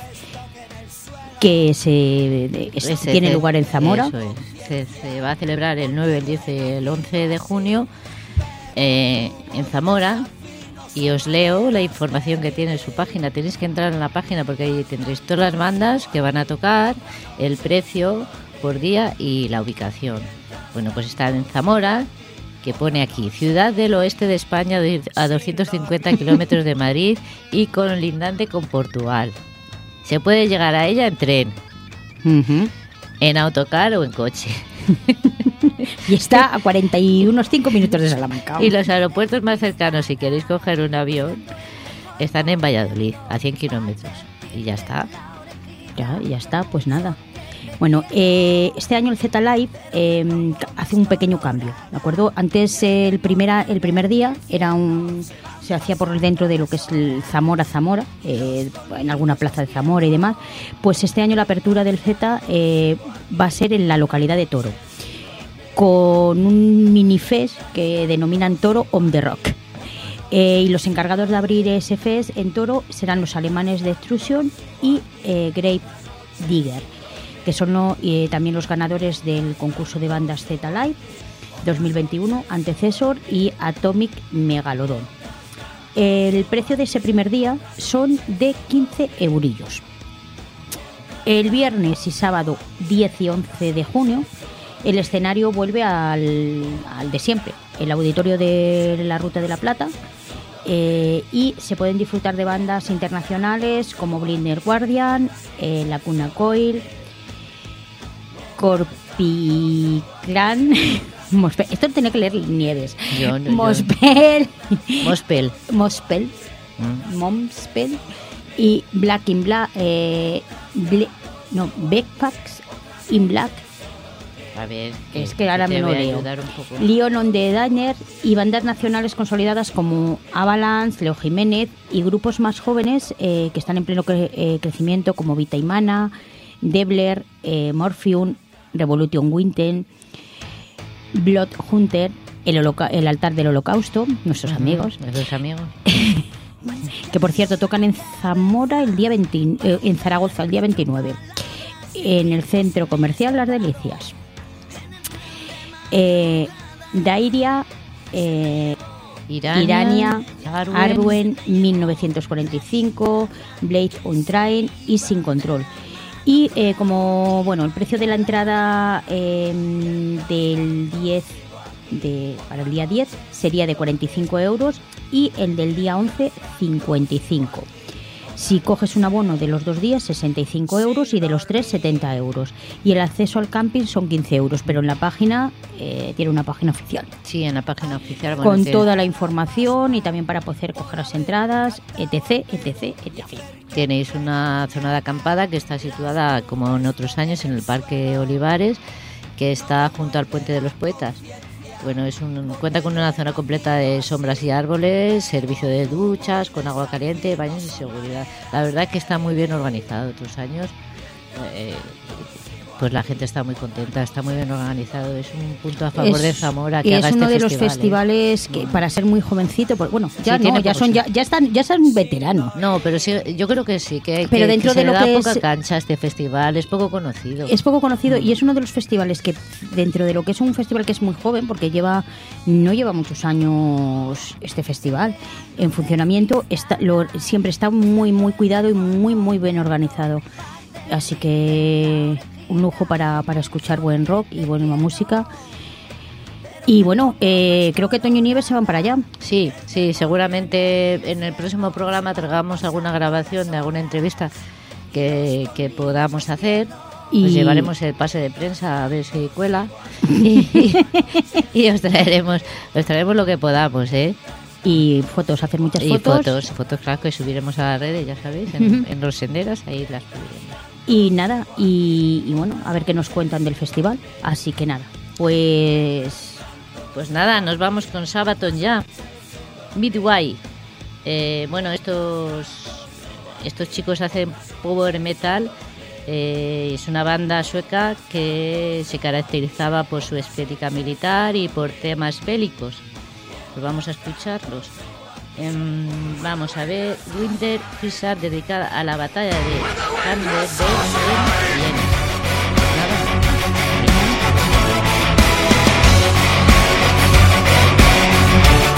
que se, es, tiene lugar en Zamora. Eso es. Se, se va a celebrar el nueve, el diez, el once de junio eh, en Zamora. Y os leo la información que tiene en su página. Tenéis que entrar en la página porque ahí tendréis todas las bandas que van a tocar, el precio por día y la ubicación. Bueno, pues están en Zamora, que pone aquí, ciudad del oeste de España a doscientos cincuenta kilómetros de Madrid y colindante con Portugal. Se puede llegar a ella en tren, uh-huh. en autocar o en coche. Y está a cuarenta y unos cinco minutos de Salamanca. Y los aeropuertos más cercanos, si queréis coger un avión, están en Valladolid, a cien kilómetros. Y ya está. Ya, ya está, pues nada. Bueno, eh, este año el Z Live eh, hace un pequeño cambio, ¿de acuerdo? Antes eh, el, primera, el primer día era un, se hacía por dentro de lo que es el Zamora Zamora, eh, en alguna plaza de Zamora y demás. Pues este año la apertura del Z eh, va a ser en la localidad de Toro, con un mini fest que denominan Toro on the Rock. Eh, y los encargados de abrir ese fest en Toro serán los alemanes de Extrusion y eh, Grave Digger, que son lo, eh, también los ganadores del concurso de bandas Z Live dos mil veintiuno, Antecesor y Atomic Megalodon. El precio de ese primer día son de quince eurillos. El viernes y sábado diez y once de junio el escenario vuelve al, al de siempre, el auditorio de la Ruta de la Plata, eh, y se pueden disfrutar de bandas internacionales como Blinder Guardian, eh, Lacuna Coil, Corpiclan, Mospel, esto tiene que leer Nieves, yo, no, Mospel, yo. Mospel, Mospel, mm. Momspel y Black in Black, eh, Ble- no, Backpacks in Black. A ver, que es que ahora me lo leo. Un Leon on the Diner y bandas nacionales consolidadas como Avalanche, Leo Jiménez y grupos más jóvenes eh, que están en pleno cre- eh, crecimiento como Vita y Mana, Debler, eh, Morpheum, Revolution Winter, Blood Hunter, el, holoca- el altar del holocausto, nuestros uh-huh, amigos. Nuestros amigos. Que por cierto tocan en Zamora el día veinte, eh, en Zaragoza el día veintinueve, en el centro comercial Las Delicias. Eh, Dairia, eh, Irania, Irania Arwen. Arwen, mil novecientos cuarenta y cinco, Blade on Train y Sin Control. Y eh, como bueno, el precio de la entrada eh, del diez de, para el día diez sería de cuarenta y cinco euros y el del día once cincuenta y cinco. Si coges un abono de los dos días, sesenta y cinco euros, y de los tres, setenta euros. Y el acceso al camping son quince euros, pero en la página, eh, tiene una página oficial. Sí, en la página oficial. Bueno, con tiene... toda la información y también para poder coger las entradas, etc, etc, etcétera. Tenéis una zona de acampada que está situada, como en otros años, en el Parque Olivares, que está junto al Puente de los Poetas. Bueno, es un, cuenta con una zona completa de sombras y árboles, servicio de duchas, con agua caliente, baños y seguridad. La verdad es que está muy bien organizado. Otros años, eh, pues la gente está muy contenta, está muy bien organizado. Es un punto a favor es, de Zamora que es haga este uno de festival, los festivales ¿eh? que para ser muy jovencito, pues, bueno, ya sí, no, ya son, ya, ya están, ya son veteranos. No, pero sí, yo creo que sí, que, pero que, dentro que de se lo le da que poca es, cancha a este festival, es poco conocido. Es poco conocido mm. y es uno de los festivales que dentro de lo que es un festival que es muy joven, porque lleva no lleva muchos años este festival en funcionamiento, está, lo, siempre está muy muy cuidado y muy muy bien organizado. Así que un lujo para, para escuchar buen rock y buena música. Y bueno, eh, creo que Toño y Nieves se van para allá. Sí, sí, seguramente en el próximo programa traigamos alguna grabación de alguna entrevista que, que podamos hacer. Y pues llevaremos el pase de prensa a ver si cuela. y, y, y os traeremos, os traeremos lo que podamos, ¿eh? Y fotos, hacer muchas y fotos. Y fotos, fotos, claro, que subiremos a las redes, ya sabéis, en, uh-huh. en los senderos, ahí las subiremos. Y nada, y, y bueno, a ver qué nos cuentan del festival. Así que nada, pues... Pues nada, nos vamos con Sabaton ya. Midway. Eh, bueno, estos, estos chicos hacen power metal. Eh, es una banda sueca que se caracterizaba por su estética militar y por temas bélicos. Pues vamos a escucarlos. Eh, vamos a ver Winter Crusade, dedicada a la batalla de Hamlet en Viena. Nada.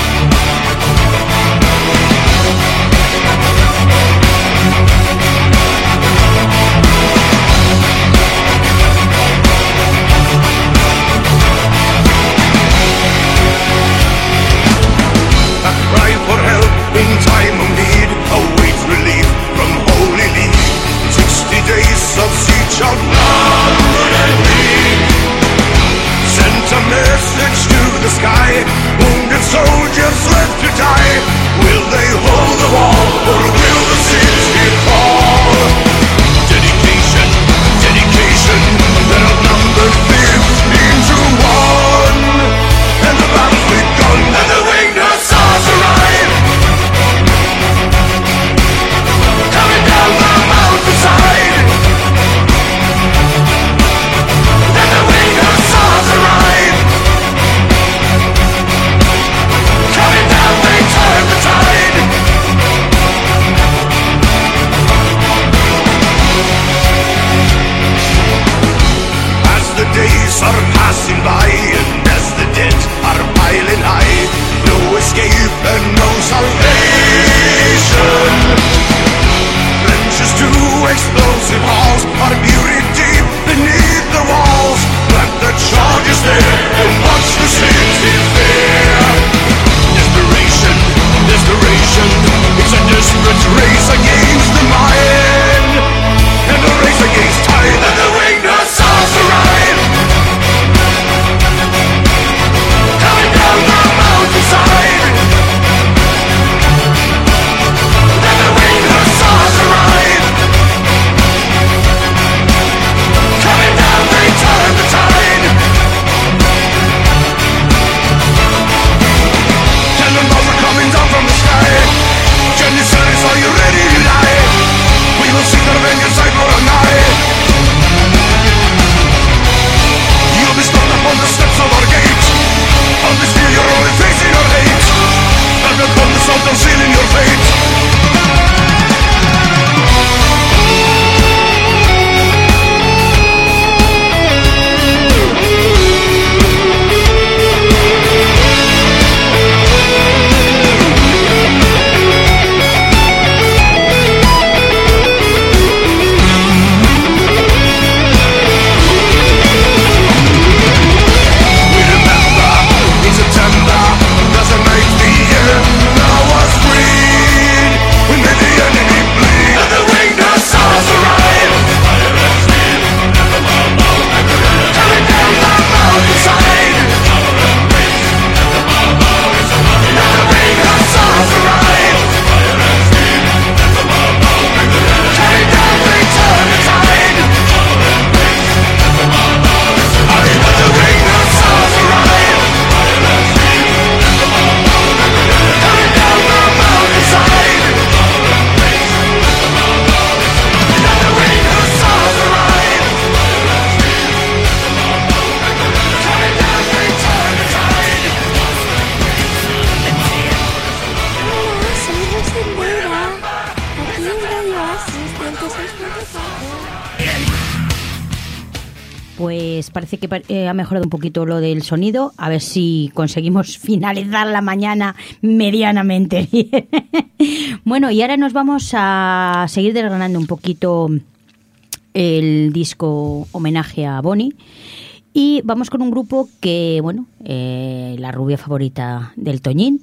pues parece que eh, ha mejorado un poquito lo del sonido. A ver si conseguimos finalizar la mañana medianamente bien. Bueno, y ahora nos vamos a seguir desgranando un poquito el disco homenaje a Bonnie. Y vamos con un grupo que, bueno, eh, la rubia favorita del Toñín.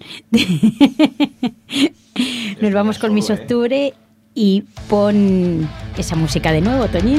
Nos vamos con Miss Octubre y pon esa música de nuevo, Toñín.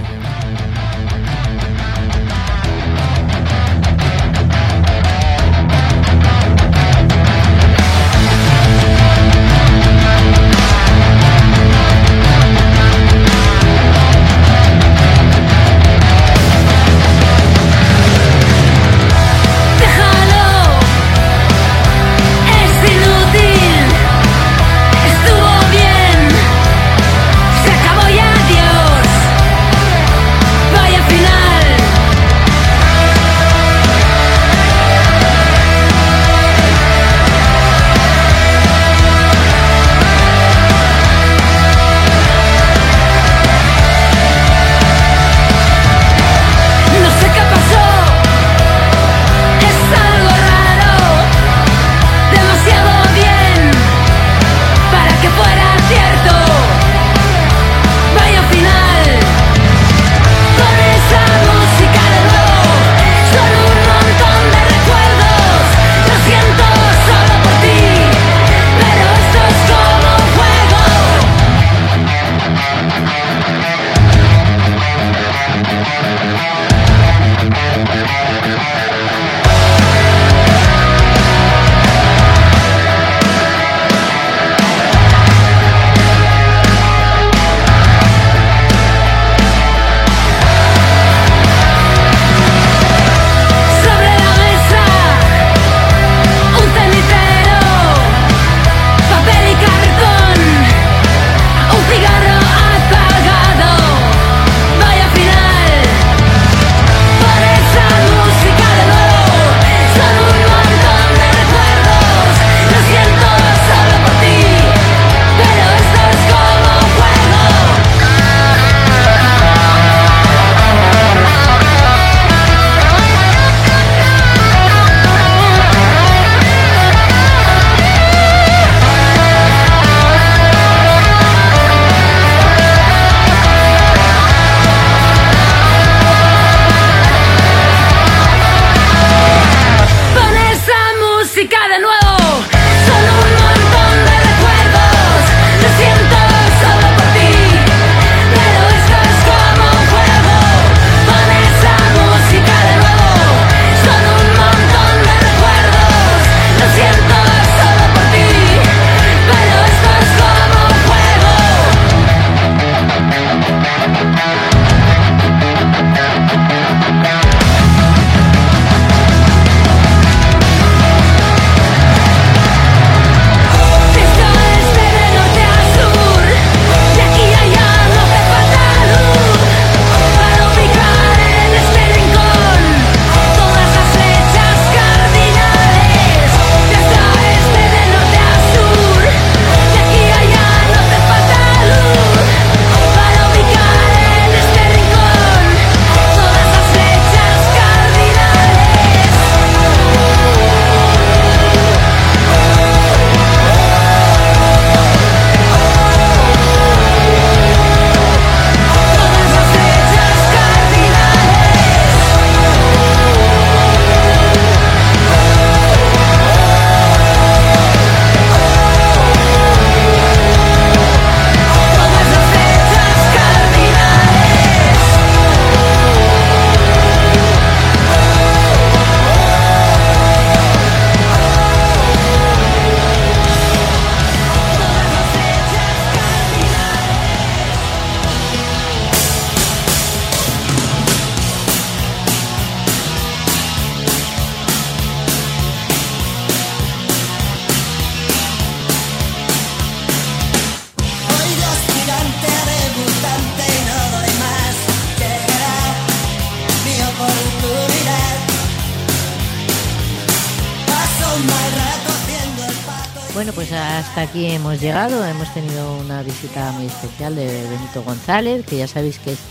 Bueno, pues hasta aquí hemos llegado. Hemos tenido una visita muy especial de Benito González, que ya sabéis que es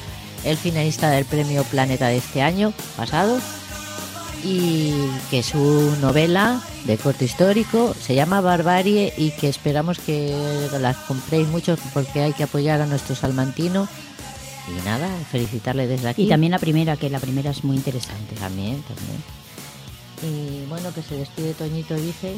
el finalista del premio Planeta de este año pasado, y que su novela de corte histórico se llama Barbarie, y que esperamos que las compréis mucho porque hay que apoyar a nuestro salmantino. Y nada, felicitarle desde aquí. Y también la primera, que la primera es muy interesante. También, también. Y bueno, que se despide Toñito, dice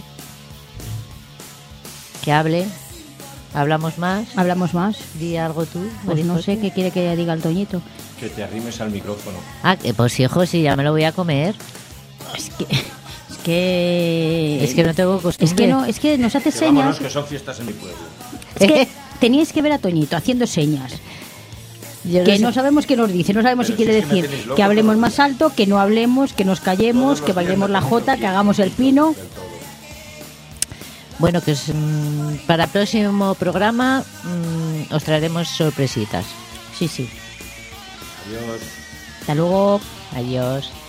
que hable. ¿Hablamos más? ¿Hablamos más? Di algo tú. Pues no sé qué quiere que diga el Toñito. Que te arrimes al micrófono. Ah, que pues hijo, sí, ya me lo voy a comer. Es que... Es que... Es que no tengo costumbre. Es que no, es que nos hace Que señas. vámonos, que son fiestas en mi pueblo. Es que teníais que ver a Toñito haciendo señas. Yo Que no no sé. sabemos qué nos dice, no sabemos Pero si si quiere es que me decir tenéis loco que hablemos todos más alto, que no hablemos, que nos callemos, Todos que los bailemos días la me jota, tenéis que hagamos el pino. Del todo. Bueno, que es, mm, para el próximo programa mm, os traeremos sorpresitas. Sí, sí. Adiós. Hasta luego. Adiós.